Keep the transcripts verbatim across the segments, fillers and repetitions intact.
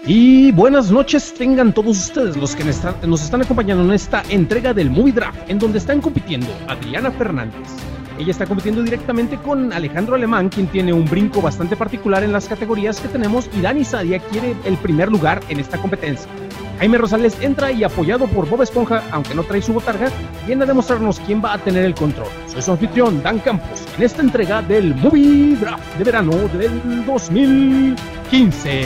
Y buenas noches tengan todos ustedes los que nos están, nos están acompañando en esta entrega del Movie Draft, en donde están compitiendo Adriana Fernández. Ella está compitiendo directamente con Alejandro Alemán, quien tiene un brinco bastante particular en las categorías que tenemos, y Dani Sadia quiere el primer lugar en esta competencia. Jaime Rosales entra y, apoyado por Bob Esponja, aunque no trae su botarga, viene a demostrarnos quién va a tener el control. Soy su anfitrión, Dan Campos, en esta entrega del Movie Draft de verano del dos mil quince.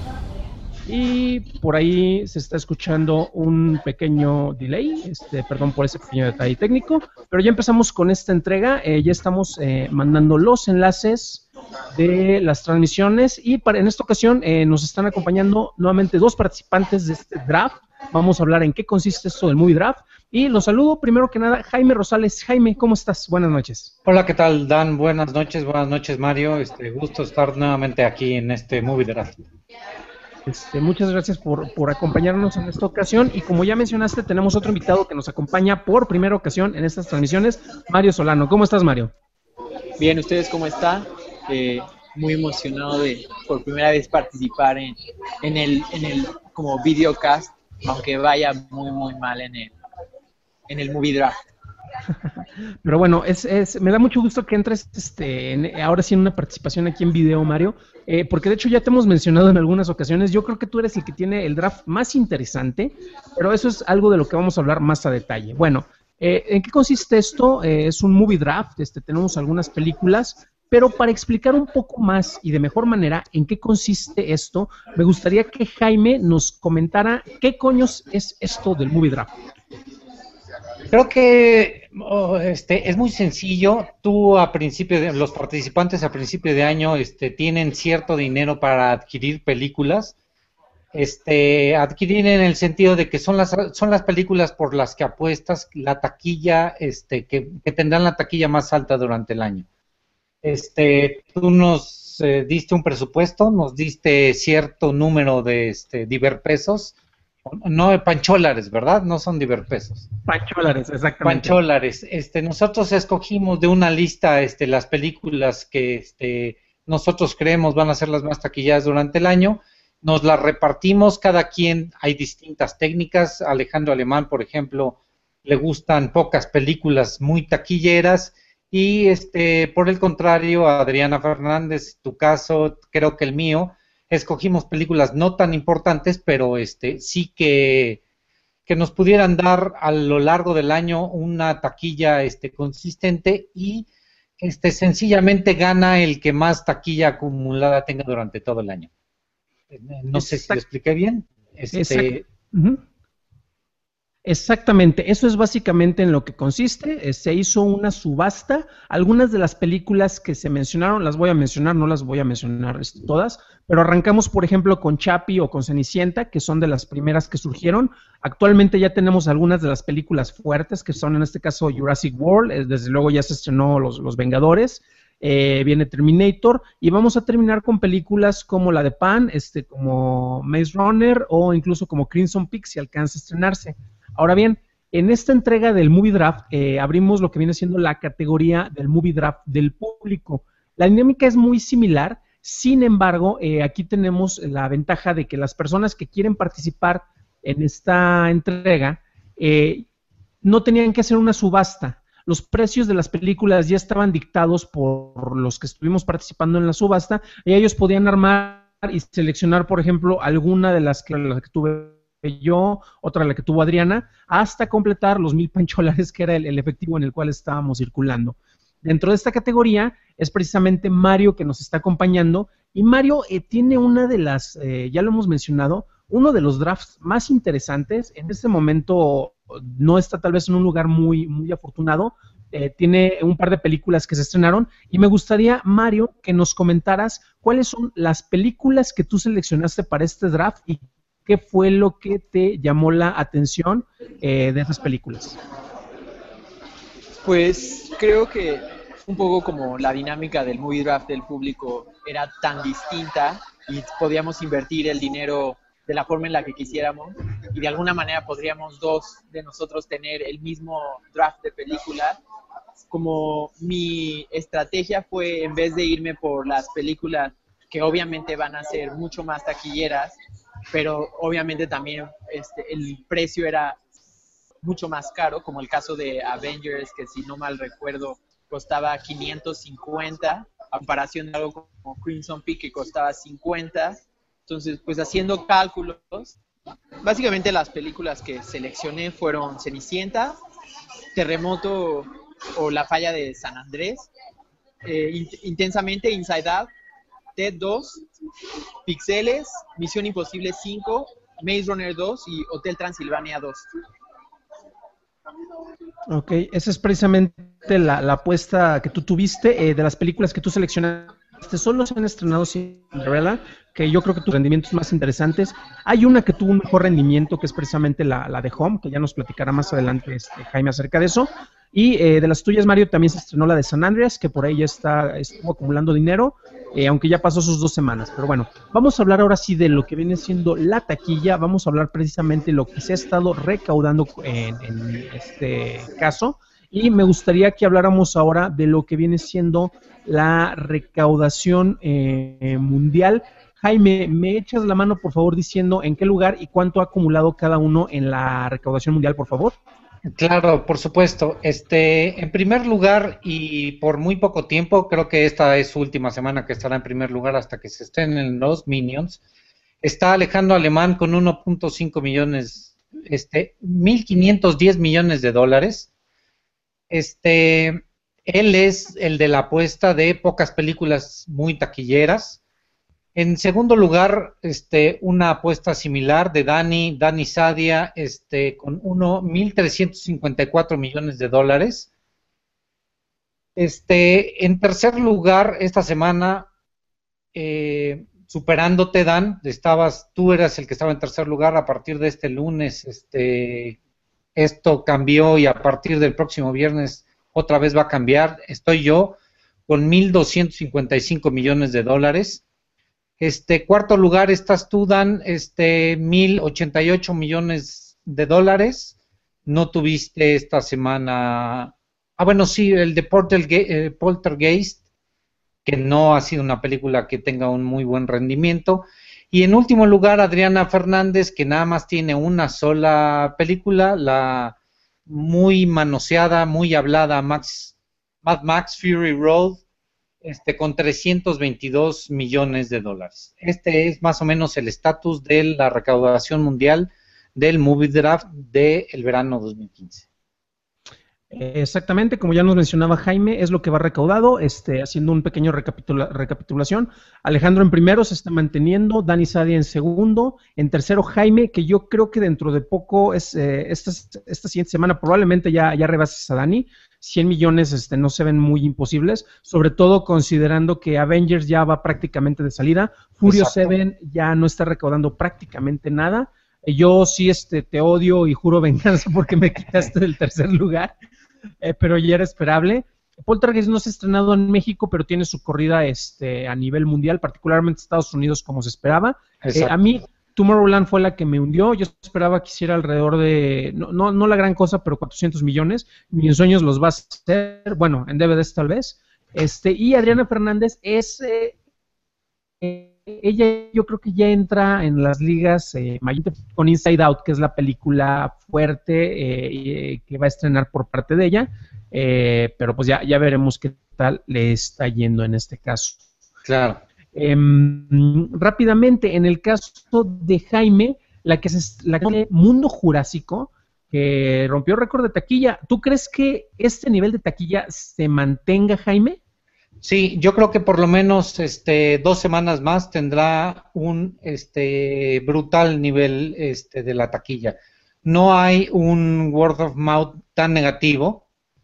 Y por ahí se está escuchando un pequeño delay, este, perdón por ese pequeño detalle técnico, pero ya empezamos con esta entrega, eh, ya estamos eh, mandando los enlaces de las transmisiones y para, en esta ocasión eh, nos están acompañando nuevamente dos participantes de este draft. Vamos a hablar en qué consiste esto del Movie Draft y los saludo primero que nada, Jaime Rosales. Jaime, ¿cómo estás? Buenas noches. Hola, ¿qué tal, Dan? Buenas noches, buenas noches, Mario. Este, gusto estar nuevamente aquí en este Movie Draft. Este, muchas gracias por, por acompañarnos en esta ocasión y como ya mencionaste tenemos otro invitado que nos acompaña por primera ocasión en estas transmisiones, Mario Solano. ¿Cómo estás, Mario? Bien, ¿ustedes cómo están? Eh, muy emocionado de por primera vez participar en, en, el, en el como videocast, aunque vaya muy muy mal en el, en el Movie Draft. Pero bueno, es, es, me da mucho gusto que entres este, en, ahora sí en una participación aquí en video, Mario, eh, porque de hecho ya te hemos mencionado en algunas ocasiones. Yo creo que tú eres el que tiene el draft más interesante, pero eso es algo de lo que vamos a hablar más a detalle. Bueno, eh, ¿en qué consiste esto? Eh, es un movie draft, este, tenemos algunas películas, pero para explicar un poco más y de mejor manera en qué consiste esto, me gustaría que Jaime nos comentara qué coños es esto del movie draft. Creo que oh, este es muy sencillo. Tú a principio de, los participantes a principio de año este, tienen cierto dinero para adquirir películas. Este, adquirir en el sentido de que son las son las películas por las que apuestas la taquilla, este, que, que tendrán la taquilla más alta durante el año. Este, tú nos eh, diste un presupuesto, nos diste cierto número de este, diverpesos. No, pancholares, ¿verdad? No son diverpesos. Pancholares, exactamente. Pancholares. Este, nosotros escogimos de una lista este, las películas que este, nosotros creemos van a ser las más taquilladas durante el año. Nos las repartimos, cada quien, hay distintas técnicas. Alejandro Alemán, por ejemplo, le gustan pocas películas muy taquilleras. Y este, por el contrario, a Adriana Fernández, tu caso, creo que el mío, escogimos películas no tan importantes, pero este sí que, que nos pudieran dar a lo largo del año una taquilla este consistente y este sencillamente gana el que más taquilla acumulada tenga durante todo el año. No Exact- sé si lo expliqué bien. Este, uh-huh. Exactamente, eso es básicamente en lo que consiste. Se hizo una subasta. Algunas de las películas que se mencionaron, las voy a mencionar, no las voy a mencionar este, todas, pero arrancamos por ejemplo con Chappie o con Cenicienta, que son de las primeras que surgieron. Actualmente ya tenemos algunas de las películas fuertes, que son en este caso Jurassic World, desde luego ya se estrenó Los, los Vengadores, eh, viene Terminator, y vamos a terminar con películas como la de Pan, este, como Maze Runner o incluso como Crimson Peak si alcanza a estrenarse. Ahora bien, en esta entrega del Movie Draft eh, abrimos lo que viene siendo la categoría del Movie Draft del público. La dinámica es muy similar, sin embargo, eh, aquí tenemos la ventaja de que las personas que quieren participar en esta entrega eh, no tenían que hacer una subasta. Los precios de las películas ya estaban dictados por los que estuvimos participando en la subasta y ellos podían armar y seleccionar, por ejemplo, alguna de las que, las que tuve yo, otra la que tuvo Adriana, hasta completar los mil pancholares que era el, el efectivo en el cual estábamos circulando. Dentro de esta categoría es precisamente Mario que nos está acompañando, y Mario eh, tiene una de las, eh, ya lo hemos mencionado, uno de los drafts más interesantes. En este momento no está tal vez en un lugar muy, muy afortunado, eh, tiene un par de películas que se estrenaron, y me gustaría, Mario, que nos comentaras cuáles son las películas que tú seleccionaste para este draft y ¿qué fue lo que te llamó la atención eh, de esas películas? Pues creo que un poco como la dinámica del movie draft del público era tan distinta y podíamos invertir el dinero de la forma en la que quisiéramos y de alguna manera podríamos dos de nosotros tener el mismo draft de película. Como mi estrategia fue, en vez de irme por las películas que obviamente van a ser mucho más taquilleras, pero obviamente también este, el precio era mucho más caro, como el caso de Avengers, que si no mal recuerdo costaba quinientos cincuenta, a comparación de algo como Crimson Peak que costaba cincuenta. Entonces, pues haciendo cálculos, básicamente las películas que seleccioné fueron Cenicienta, Terremoto o La Falla de San Andrés, eh, in- Intensamente, Inside Out, Ted dos, Pixeles, Misión Imposible cinco, Maze Runner dos y Hotel Transilvania dos. Ok, esa es precisamente la, la apuesta que tú tuviste eh, de las películas que tú seleccionaste. Solo se han estrenado Cinderella, que yo creo que tus rendimientos más interesantes. Hay una que tuvo un mejor rendimiento, que es precisamente la, la de Home, que ya nos platicará más adelante este, Jaime acerca de eso. Y eh, de las tuyas, Mario, también se estrenó la de San Andreas, que por ahí ya está, estuvo acumulando dinero, eh, aunque ya pasó sus dos semanas. Pero bueno, vamos a hablar ahora sí de lo que viene siendo la taquilla. Vamos a hablar precisamente de lo que se ha estado recaudando en, en este caso. Y me gustaría que habláramos ahora de lo que viene siendo la recaudación eh, mundial. Jaime, ¿me echas la mano, por favor, diciendo en qué lugar y cuánto ha acumulado cada uno en la recaudación mundial, por favor? Claro, por supuesto. Este, en primer lugar, y por muy poco tiempo, creo que esta es su última semana que estará en primer lugar hasta que se estrenen los Minions, está Alejandro Alemán con uno punto cinco millones, este, mil quinientos diez millones de dólares. Este, él es el de la apuesta de pocas películas muy taquilleras. En segundo lugar, este, una apuesta similar de Dani, Dani Sadia, este, con uno mil trescientos cincuenta y cuatro millones de dólares. Este, en tercer lugar, esta semana, eh, superándote, Dan, estabas, tú eras el que estaba en tercer lugar. A partir de este lunes, este, esto cambió y a partir del próximo viernes otra vez va a cambiar. Estoy yo con mil doscientos cincuenta y cinco millones de dólares. Este, cuarto lugar estás tú, Dan, este, mil ochenta y ocho millones de dólares. No tuviste esta semana. Ah, bueno, sí, el de Polterge- eh, Poltergeist, que no ha sido una película que tenga un muy buen rendimiento. Y en último lugar, Adriana Fernández, que nada más tiene una sola película, la muy manoseada, muy hablada Max, Mad Max Fury Road, este, con trescientos veintidós millones de dólares. Este es más o menos el estatus de la recaudación mundial del Movie Draft del verano dos mil quince. Exactamente, como ya nos mencionaba Jaime, es lo que va recaudado, este, haciendo un pequeño recapitula recapitulación. Alejandro en primero se está manteniendo, Dani Sadia en segundo, en tercero Jaime, que yo creo que dentro de poco, es eh, esta, esta siguiente semana probablemente ya, ya rebases a Dani. cien millones este, no se ven muy imposibles, sobre todo considerando que Avengers ya va prácticamente de salida, Furio siete ya no está recaudando prácticamente nada. Yo sí este, te odio y juro venganza porque me quitaste del tercer lugar. Eh, pero ya era esperable. Poltergeist no se ha estrenado en México, pero tiene su corrida este, a nivel mundial, particularmente Estados Unidos, como se esperaba. Eh, a mí, Tomorrowland fue la que me hundió. Yo esperaba que hiciera alrededor de, no, no, no la gran cosa, pero cuatrocientos millones. Ni en sueños los va a hacer. Bueno, en D V Ds tal vez. Este, y Adriana Fernández es... Eh, eh, ella yo creo que ya entra en las ligas eh, con Inside Out, que es la película fuerte eh, que va a estrenar por parte de ella, eh, pero pues ya, ya veremos qué tal le está yendo en este caso. Claro. Eh, rápidamente, en el caso de Jaime, la que es la que Mundo Jurásico, que rompió récord de taquilla, ¿tú crees que este nivel de taquilla se mantenga, Jaime? Sí, yo creo que por lo menos este, dos semanas más tendrá un este, brutal nivel este, de la taquilla. No hay un word of mouth tan negativo.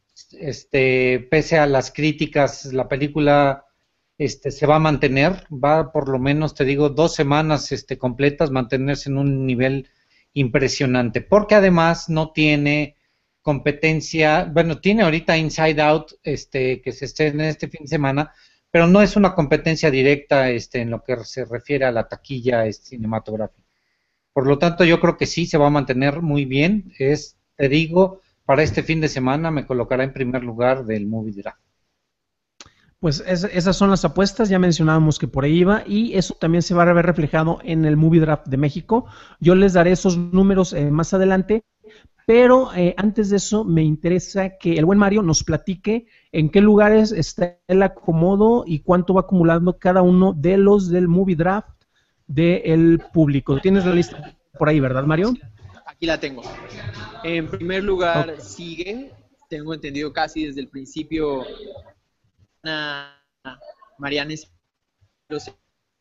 Este, pese a las críticas, la película este, se va a mantener. Va por lo menos, te digo, dos semanas este, completas mantenerse en un nivel impresionante. Porque además no tiene competencia, bueno, tiene ahorita Inside Out, este, que se estrena este fin de semana, pero no es una competencia directa, este, en lo que se refiere a la taquilla este, cinematográfica. Por lo tanto, yo creo que sí se va a mantener muy bien. Es, te digo, para este fin de semana me colocará en primer lugar del Movie Draft. Pues es, esas son las apuestas, ya mencionábamos que por ahí iba, y eso también se va a ver reflejado en el Movie Draft de México. Yo les daré esos números eh, más adelante, pero eh, antes de eso me interesa que el buen Mario nos platique en qué lugares está el acomodo y cuánto va acumulando cada uno de los del Movie Draft del público. Tienes la lista por ahí, ¿verdad, Mario? Aquí la tengo. En primer lugar, Ok. sigue, tengo entendido casi desde el principio, a Mariana Espinosa,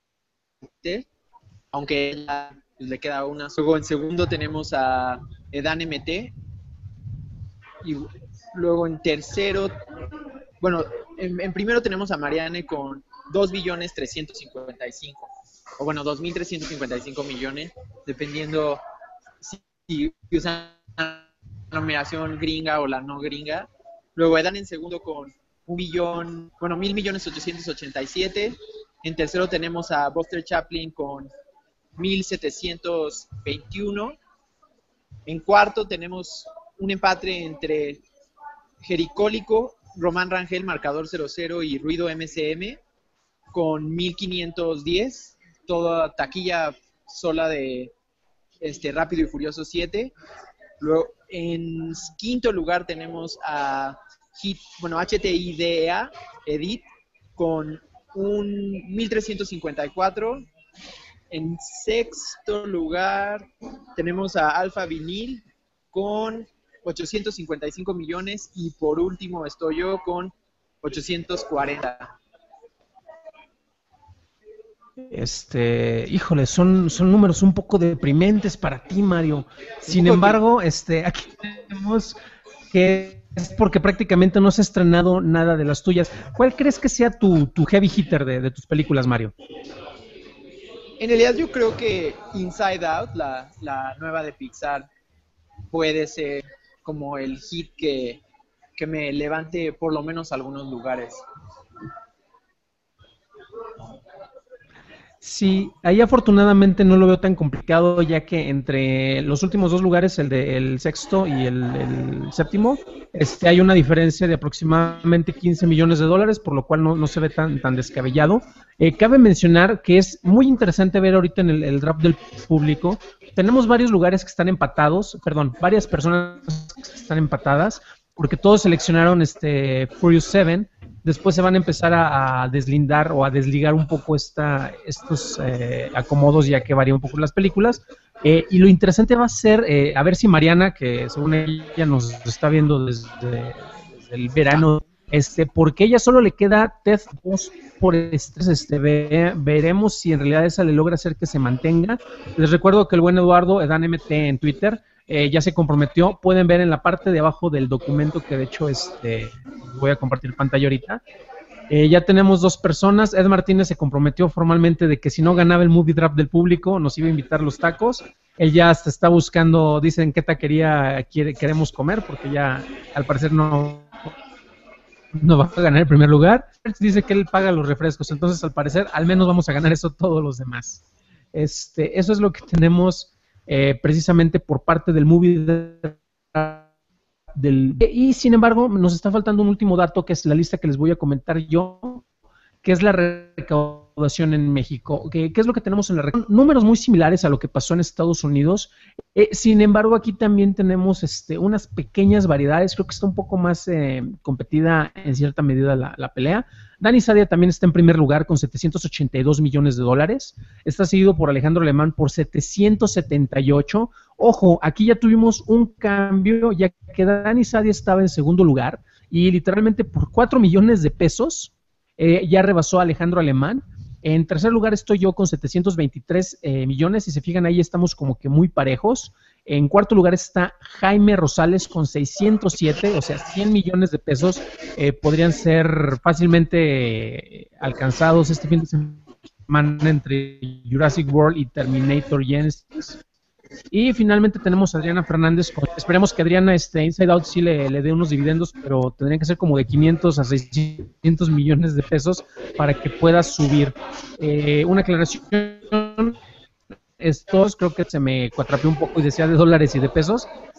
aunque ella, pues, le queda una. Luego en segundo tenemos a Edan M T. Y luego en tercero, bueno, en, en primero tenemos a Mariane con dos billones trescientos cincuenta y cinco, o bueno, dos mil trescientos cincuenta y cinco millones, dependiendo si, si usan la numeración gringa o la no gringa. Luego Edan en segundo con un billón, bueno, mil millones ochocientos ochenta y siete. En tercero tenemos a Buster Chaplin con mil setecientos veintiuno. En cuarto tenemos un empate entre Jericólico, Román Rangel, Marcador cero cero y Ruido M C M con mil quinientos diez. Toda taquilla sola de este, Rápido y Furioso siete. Luego, en quinto lugar tenemos a Hit, bueno, H T I D E A, Edit, con un mil trescientos cincuenta y cuatro. En sexto lugar tenemos a Alfa Vinil con ochocientos cincuenta y cinco millones y por último estoy yo con ochocientos cuarenta. Este, híjole, son, son números un poco deprimentes para ti, Mario. Sin embargo, este, aquí tenemos que es porque prácticamente no se ha estrenado nada de las tuyas. ¿Cuál crees que sea tu, tu heavy hitter de, de tus películas, Mario? En realidad yo creo que Inside Out, la, la nueva de Pixar, puede ser como el hit que, que me levante por lo menos a algunos lugares. Sí, ahí afortunadamente no lo veo tan complicado, ya que entre los últimos dos lugares, el del sexto y el, el séptimo, este, hay una diferencia de aproximadamente quince millones de dólares, por lo cual no, no se ve tan, tan descabellado. Eh, cabe mencionar que es muy interesante ver ahorita en el, el draft del público, tenemos varios lugares que están empatados, perdón, varias personas que están empatadas, porque todos seleccionaron este Furious siete. Después se van a empezar a, a deslindar o a desligar un poco esta, estos eh, acomodos, ya que varían un poco las películas. Eh, y lo interesante va a ser, eh, a ver si Mariana, que según ella nos está viendo desde, desde el verano, este, porque ella solo le queda Ted dos por estrés, este, ve, veremos si en realidad esa le logra hacer que se mantenga. Les recuerdo que el buen Eduardo, Edan M T en Twitter, Eh, ya se comprometió, pueden ver en la parte de abajo del documento que de hecho este, voy a compartir pantalla ahorita. Eh, ya tenemos dos personas. Ed Martínez se comprometió formalmente de que si no ganaba el movie draft del público nos iba a invitar los tacos. Él ya hasta está buscando, dicen qué taquería quiere, queremos comer, porque ya al parecer no, no va a ganar el primer lugar. Dice que él paga los refrescos, entonces al parecer al menos vamos a ganar eso todos los demás. Este, eso es lo que tenemos Eh, precisamente por parte del movie del, y sin embargo nos está faltando un último dato que es la lista que les voy a comentar yo, que es la recaudación en México. ¿Qué, qué es lo que tenemos en la recaudación? Números muy similares a lo que pasó en Estados Unidos. Eh, sin embargo, aquí también tenemos este, unas pequeñas variedades. Creo que está un poco más eh, competida en cierta medida la, la pelea. Dani Sadia también está en primer lugar con setecientos ochenta y dos millones de dólares. Está seguido por Alejandro Alemán por setecientos setenta y ocho. Ojo, aquí ya tuvimos un cambio, ya que Dani Sadia estaba en segundo lugar y literalmente por cuatro millones de pesos eh, ya rebasó a Alejandro Alemán. En tercer lugar estoy yo con setecientos veintitrés eh, millones. Si se fijan ahí estamos como que muy parejos. En cuarto lugar está Jaime Rosales con seiscientos siete, o sea, cien millones de pesos eh, podrían ser fácilmente eh, alcanzados este fin de semana entre Jurassic World y Terminator Genesis. Y finalmente tenemos a Adriana Fernández. Con, esperemos que Adriana este, Inside Out sí le, le dé unos dividendos, pero tendrían que ser como de quinientos a seiscientos millones de pesos para que pueda subir. Eh, una aclaración. Estos creo que se me cuatrapeó un poco y decía de dólares y de pesos.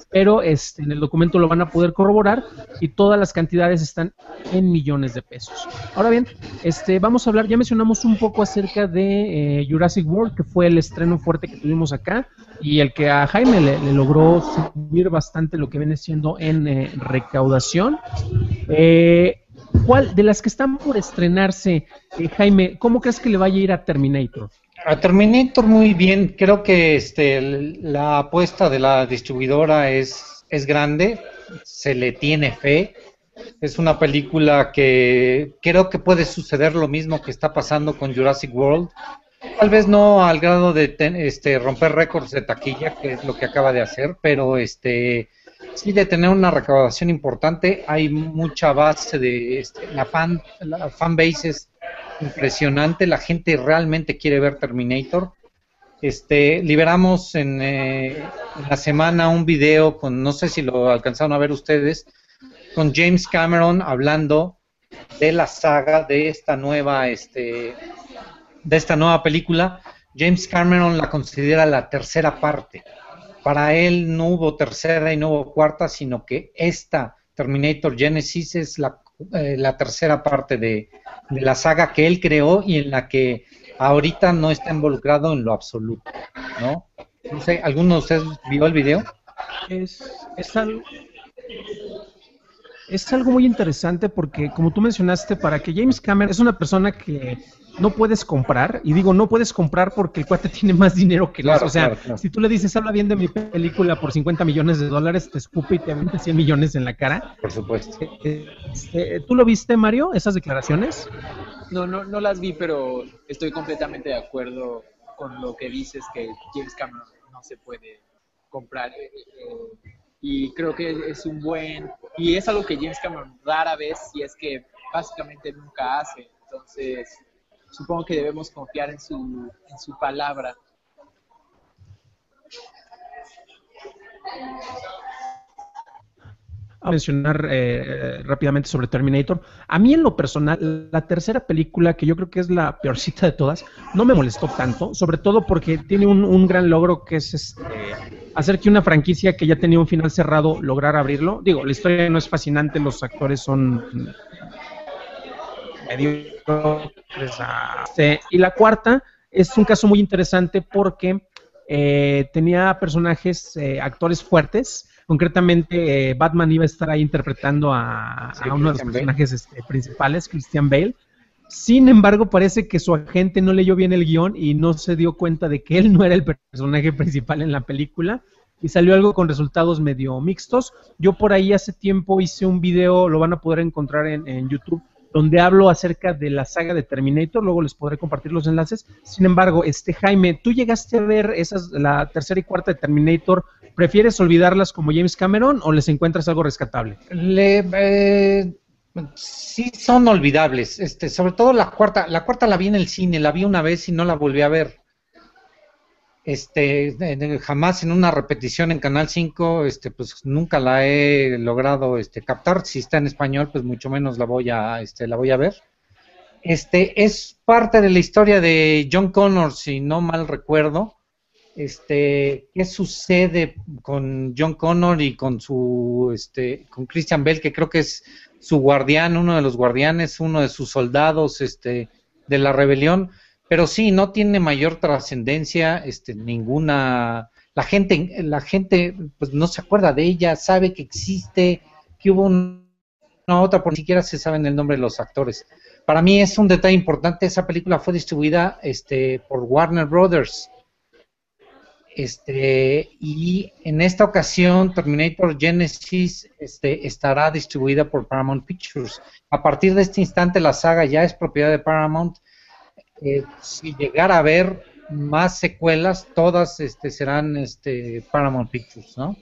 pero este, en el documento lo van a poder corroborar y todas las cantidades están en millones de pesos. Ahora bien, este, vamos a hablar, ya mencionamos un poco acerca de eh, Jurassic World, que fue el estreno fuerte que tuvimos acá y el que a Jaime le, le logró subir bastante lo que viene siendo en eh, recaudación. Eh, ¿Cuál de las que están por estrenarse, eh, Jaime, cómo crees que le vaya a ir a Terminator? A Terminator muy bien, creo que este la apuesta de la distribuidora es, es grande, se le tiene fe, es una película que creo que puede suceder lo mismo que está pasando con Jurassic World, tal vez no al grado de ten, este, romper récords de taquilla, que es lo que acaba de hacer, pero este sí de tener una recaudación importante. Hay mucha base de este, la fan, la fan base es impresionante, la gente realmente quiere ver Terminator. Este, liberamos en, eh, en la semana un video con, no sé si lo alcanzaron a ver ustedes, con James Cameron hablando de la saga de esta nueva, este, de esta nueva película. James Cameron la considera la tercera parte. Para él no hubo tercera y no hubo cuarta, sino que esta Terminator Genesis es la, eh, la tercera parte de, de la saga que él creó y en la que ahorita no está involucrado en lo absoluto, ¿no? No sé, ¿alguno de ustedes vio el video? Es, es algo... Es algo muy interesante porque, como tú mencionaste, para que James Cameron es una persona que no puedes comprar, y digo no puedes comprar porque el cuate tiene más dinero que los, claro, o sea, claro, claro. Si tú le dices, habla bien de mi película por cincuenta millones de dólares, te escupe y te avienta cien millones en la cara. Por supuesto. Este, ¿tú lo viste, Mario, esas declaraciones? No, no, no las vi, pero estoy completamente de acuerdo con lo que dices, que James Cameron no se puede comprar. Eh, eh, y creo que es un buen, y es algo que James Cameron rara vez, si es que básicamente nunca hace, entonces supongo que debemos confiar en su, en su palabra. A mencionar eh, rápidamente sobre Terminator. A mí en lo personal, la tercera película, que yo creo que es la peorcita de todas, no me molestó tanto, sobre todo porque tiene un, un gran logro que es este, hacer que una franquicia que ya tenía un final cerrado lograr abrirlo. Digo, la historia no es fascinante, los actores son medio... Y la cuarta es un caso muy interesante porque eh, tenía personajes, eh, actores fuertes. Concretamente, eh, Batman iba a estar ahí interpretando a, sí, a uno Christian de los personajes este, principales, Christian Bale. Sin embargo, parece que su agente no leyó bien el guión y no se dio cuenta de que él no era el personaje principal en la película y salió algo con resultados medio mixtos. Yo por ahí hace tiempo hice un video, lo van a poder encontrar en, en YouTube, donde hablo acerca de la saga de Terminator, luego les podré compartir los enlaces. Sin embargo, este Jaime, ¿tú llegaste a ver esas, la tercera y cuarta de Terminator? ¿Prefieres olvidarlas como James Cameron o les encuentras algo rescatable? Le, eh, sí son olvidables, este, sobre todo la cuarta. La cuarta la vi en el cine, la vi una vez y no la volví a ver. Este, eh, jamás en una repetición en Canal cinco, este, pues nunca la he logrado este, captar. Si está en español, pues mucho menos la voy a, este, la voy a ver. Este, es parte de la historia de John Connor, si no mal recuerdo. Este, ¿qué sucede con John Connor y con su, este, con Christian Bale, que creo que es su guardián, uno de los guardianes, uno de sus soldados, este, de la rebelión? Pero sí, no tiene mayor trascendencia, este, ninguna, la gente, la gente, pues no se acuerda de ella, sabe que existe, que hubo una otra, por ni siquiera se saben el nombre de los actores. Para mí es un detalle importante, esa película fue distribuida, este, por Warner Brothers. Este, y en esta ocasión Terminator Genesis este, estará distribuida por Paramount Pictures. A partir de este instante la saga ya es propiedad de Paramount. Eh, si llegara a haber más secuelas, todas este, serán este, Paramount Pictures, ¿no?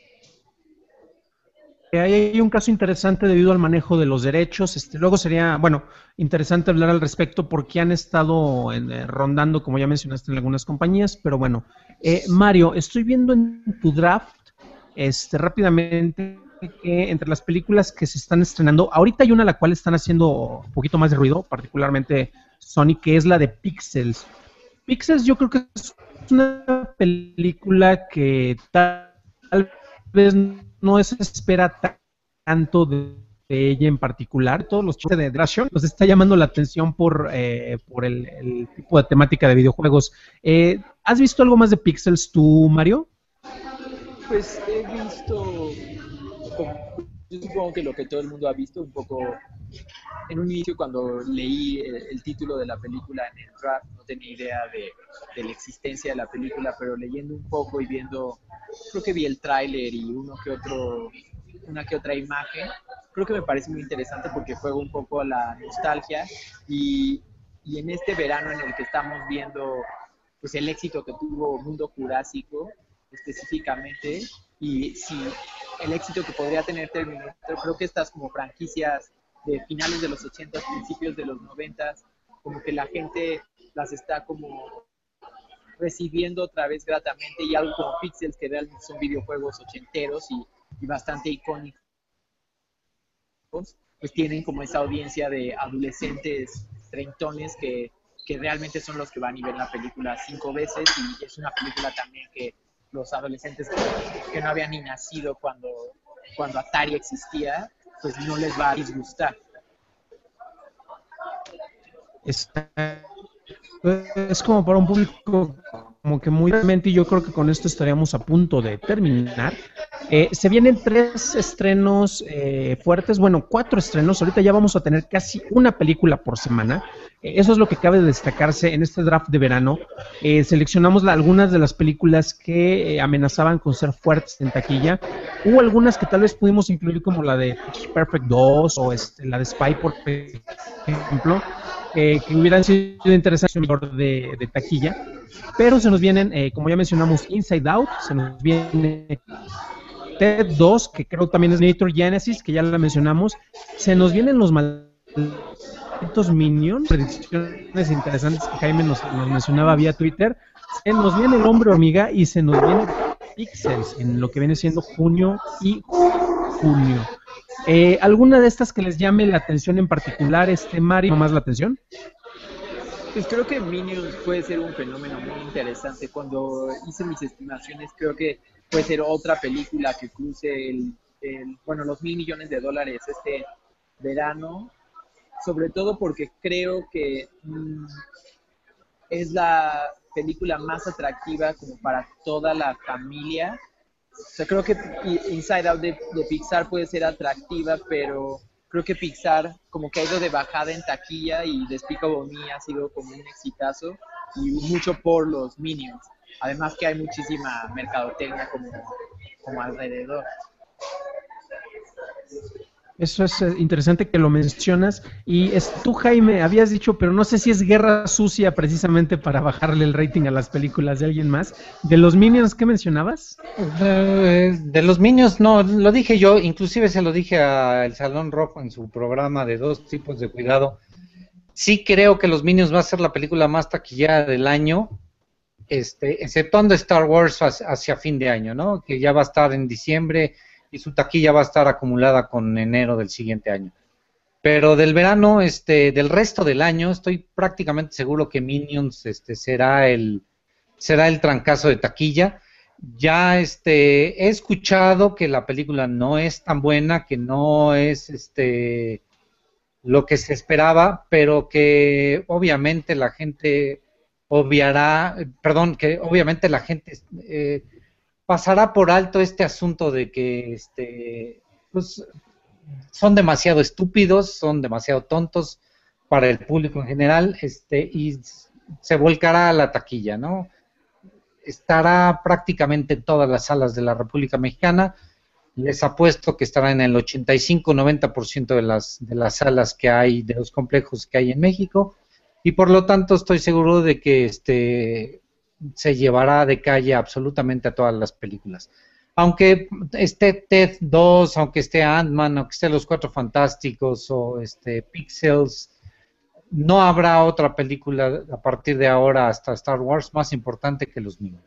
Hay un caso interesante debido al manejo de los derechos. Este, luego sería, bueno, interesante hablar al respecto porque han estado en, eh, rondando, como ya mencionaste, en algunas compañías. Pero bueno, eh, Mario, estoy viendo en tu draft, este, rápidamente, que entre las películas que se están estrenando, ahorita hay una a la cual están haciendo un poquito más de ruido, particularmente Sony, que es la de Pixels. Pixels yo creo que es una película que tal vez no se espera tanto de, de ella en particular. Todos los chicos de Dragon nos está llamando la atención por, eh, por el, el tipo de temática de videojuegos. Eh, ¿Has visto algo más de Pixels tú, Mario? Pues he visto, como, yo supongo que lo que todo el mundo ha visto, un poco en un inicio cuando leí el, el título de la película en el draft, no tenía idea de, de la existencia de la película, pero leyendo un poco y viendo, creo que vi el tráiler y uno que otro, una que otra imagen, creo que me parece muy interesante porque juega un poco a la nostalgia y, y en este verano en el que estamos viendo pues el éxito que tuvo Mundo Jurásico específicamente, y si el éxito que podría tener Terminator, creo que estas como franquicias de finales de los ochentas, principios de los noventas, como que la gente las está como recibiendo otra vez gratamente, y algo como Pixels, que realmente son videojuegos ochenteros y, y bastante icónicos, pues tienen como esa audiencia de adolescentes treintones que, que realmente son los que van y ven la película cinco veces, y es una película también que los adolescentes que, que no habían ni nacido cuando, cuando Atari existía, pues no les va a disgustar. Es, es como para un público como que muy realmente, y yo creo que con esto estaríamos a punto de terminar. Eh, se vienen tres estrenos eh, fuertes, bueno, cuatro estrenos. Ahorita ya vamos a tener casi una película por semana. Eh, eso es lo que cabe destacarse en este draft de verano. Eh, seleccionamos la, algunas de las películas que eh, amenazaban con ser fuertes en taquilla. Hubo algunas que tal vez pudimos incluir, como la de Pitch Perfect dos o este, la de Spy, por ejemplo, eh, que hubieran sido interesantes de, de taquilla. Pero se nos vienen, eh, como ya mencionamos, Inside Out, se nos viene Ted dos, que creo también es Terminator Genesis, que ya la mencionamos. Se nos vienen los malditos Minions, predicciones interesantes que Jaime nos, nos mencionaba vía Twitter. Se nos viene el Hombre Hormiga y se nos viene Pixels en lo que viene siendo junio y julio. Eh, ¿Alguna de estas que les llame la atención en particular, este Mario, más la atención? Pues creo que Minions puede ser un fenómeno muy interesante. Cuando hice mis estimaciones, creo que puede ser otra película que cruce el, el, bueno, los mil millones de dólares este verano, sobre todo porque creo que mmm, es la película más atractiva como para toda la familia. O sea, creo que Inside Out de, de Pixar puede ser atractiva, pero creo que Pixar como que ha ido de bajada en taquilla, y Despicable Me ha sido como un exitazo, y mucho por los Minions. Además que hay muchísima mercadotecnia como, como alrededor. Eso es interesante que lo mencionas. Y es, tú, Jaime, habías dicho, pero no sé si es guerra sucia precisamente para bajarle el rating a las películas de alguien más. ¿De los Minions qué mencionabas? De, de los Minions, no, lo dije yo, inclusive se lo dije a El Salón Rojo en su programa de Dos Tipos de Cuidado. Sí creo que los Minions va a ser la película más taquillada del año, este, exceptuando Star Wars hacia, hacia fin de año, ¿no? Que ya va a estar en diciembre y su taquilla va a estar acumulada con enero del siguiente año. Pero del verano, este, del resto del año, estoy prácticamente seguro que Minions este, será el será el trancazo de taquilla. Ya este, he escuchado que la película no es tan buena, que no es este lo que se esperaba, pero que obviamente la gente obviará, perdón, que obviamente la gente eh, pasará por alto este asunto de que este, pues, son demasiado estúpidos, son demasiado tontos para el público en general, este, y se volcará a la taquilla, ¿no? Estará prácticamente en todas las salas de la República Mexicana. Les apuesto que estará en el ochenta y cinco a noventa por ciento de las, de las salas que hay, de los complejos que hay en México, y por lo tanto estoy seguro de que este se llevará de calle absolutamente a todas las películas. Aunque esté Ted dos, aunque esté Ant-Man, aunque esté Los Cuatro Fantásticos o este Pixels, no habrá otra película a partir de ahora hasta Star Wars más importante que los Minions.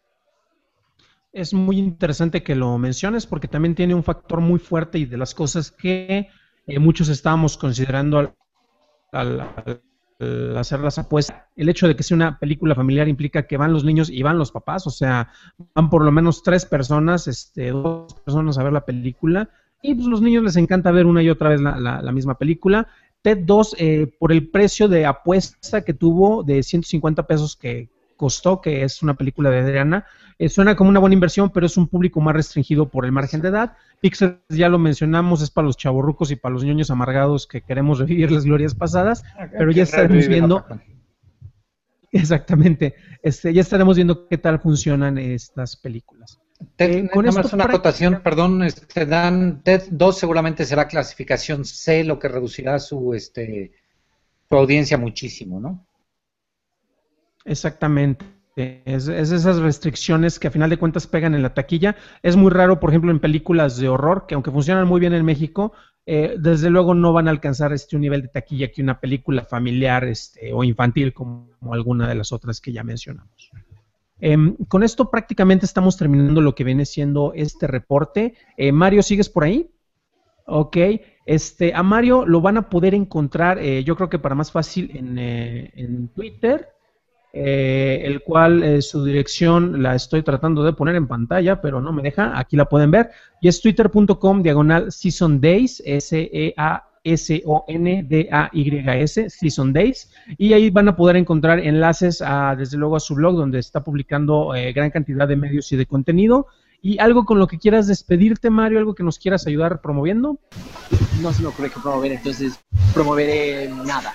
Es muy interesante que lo menciones porque también tiene un factor muy fuerte y de las cosas que eh, muchos estábamos considerando al, al, al al hacer las apuestas. El hecho de que sea una película familiar implica que van los niños y van los papás, o sea, van por lo menos tres personas, este, dos personas a ver la película, y pues los niños les encanta ver una y otra vez la, la, la misma película. Ted dos, eh, por el precio de apuesta que tuvo de ciento cincuenta pesos que costó, que es una película de Adriana, eh, suena como una buena inversión, pero es un público más restringido por el margen de edad. Pixar, ya lo mencionamos, es para los chavorrucos y para los ñoños amargados que queremos revivir las glorias pasadas, pero ya estaremos viendo... Exactamente, este, ya estaremos viendo qué tal funcionan estas películas. Ted, Eh, con nada esto más una acotación, perdón, este, Dan, Ted dos seguramente será clasificación C, lo que reducirá su, este, su audiencia muchísimo, ¿no? Exactamente. Es, es esas restricciones que a final de cuentas pegan en la taquilla. Es muy raro, por ejemplo, en películas de horror, que aunque funcionan muy bien en México, eh, desde luego no van a alcanzar este un nivel de taquilla que una película familiar este, o infantil, como, como alguna de las otras que ya mencionamos. Eh, con esto prácticamente estamos terminando lo que viene siendo este reporte. Eh, Mario, ¿sigues por ahí? Ok. Este, a Mario lo van a poder encontrar, eh, yo creo que para más fácil, en, eh, en Twitter. Eh, el cual eh, su dirección la estoy tratando de poner en pantalla, pero no me deja, aquí la pueden ver, y es twitter punto com diagonal Season Days, S E A S O N D A Y S, Season Days, y ahí van a poder encontrar enlaces a, desde luego, a su blog, donde está publicando eh, gran cantidad de medios y de contenido. Y algo con lo que quieras despedirte, Mario, algo que nos quieras ayudar promoviendo. No se me ocurre que promover, entonces promoveré nada.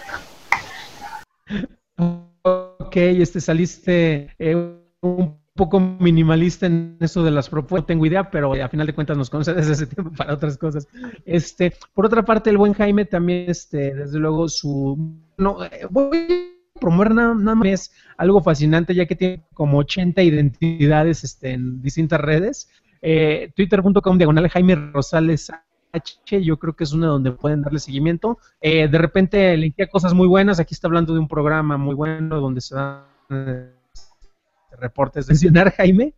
Ok, este, saliste eh, un poco minimalista en eso de las propuestas, no tengo idea, pero eh, a final de cuentas nos conoce desde ese tiempo para otras cosas. Este, por otra parte, el buen Jaime también, este, desde luego, su... No, eh, voy a promover nada, nada más algo fascinante, ya que tiene como ochenta identidades este, en distintas redes. Eh, twitter punto com diagonal Jaime Rosales H, yo creo que es una donde pueden darle seguimiento. Eh, de repente linkea cosas muy buenas. Aquí está hablando de un programa muy bueno donde se dan eh, reportes de mencionar, Jaime.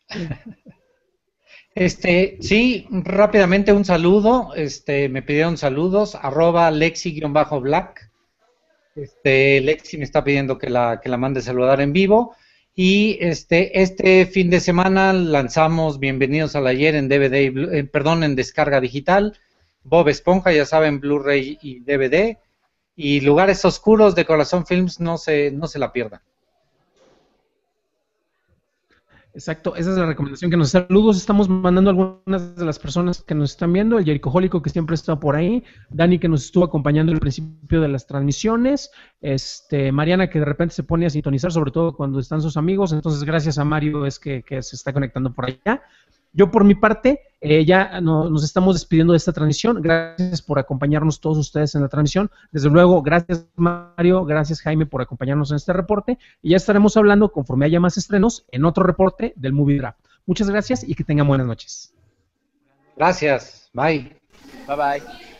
Este, sí, rápidamente un saludo. Este, me pidieron saludos. Arroba Lexi-Black. Este, Lexi me está pidiendo que la, que la mande a saludar en vivo. Y este, este fin de semana lanzamos Bienvenidos al Ayer en D V D, y, eh, perdón, en descarga digital, Bob Esponja, ya saben, Blu-ray y D V D, y Lugares Oscuros de Corazón Films, no se, no se la pierdan. Exacto, esa es la recomendación que nos saludos. Estamos mandando a algunas de las personas que nos están viendo, el Jericojólico que siempre está por ahí, Dani que nos estuvo acompañando al principio de las transmisiones, este Mariana que de repente se pone a sintonizar, sobre todo cuando están sus amigos, entonces gracias a Mario es que, que se está conectando por allá. Yo por mi parte, eh, ya no, nos estamos despidiendo de esta transmisión. Gracias por acompañarnos todos ustedes en la transmisión. Desde luego, gracias Mario, gracias Jaime por acompañarnos en este reporte. Y ya estaremos hablando, conforme haya más estrenos, en otro reporte del Movie Draft. Muchas gracias y que tengan buenas noches. Gracias, bye. Bye bye.